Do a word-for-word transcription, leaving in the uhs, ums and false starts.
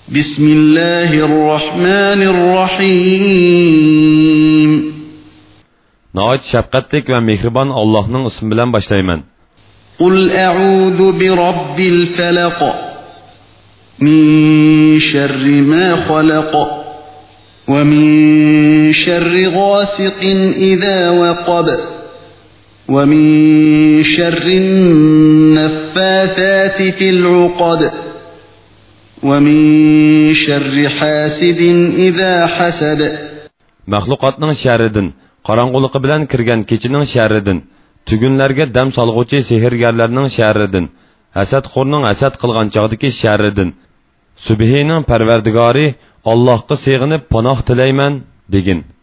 بسم الله الرحمن الرحيم. نهايت شفقتlik ve mehriban Allah'ın ismi bilen başlayman. قل أعوذ برب الفلق من شر ما خلق ومن شر غاسق إذا وقب ومن شر النفاثات في العقد ومن شر حاسد إذا حسد. Məxluqatның şərridən, qaranqılığı bilan kirgan keçinin şərridən, tügünlərə dəm salğıcı sehirgərlərinin şərridən, həsədxorның həsəd qılğan çağdakı şərridən, Sübhinin Pərverdigari Allahqa sığınıb panoh tilayman degin.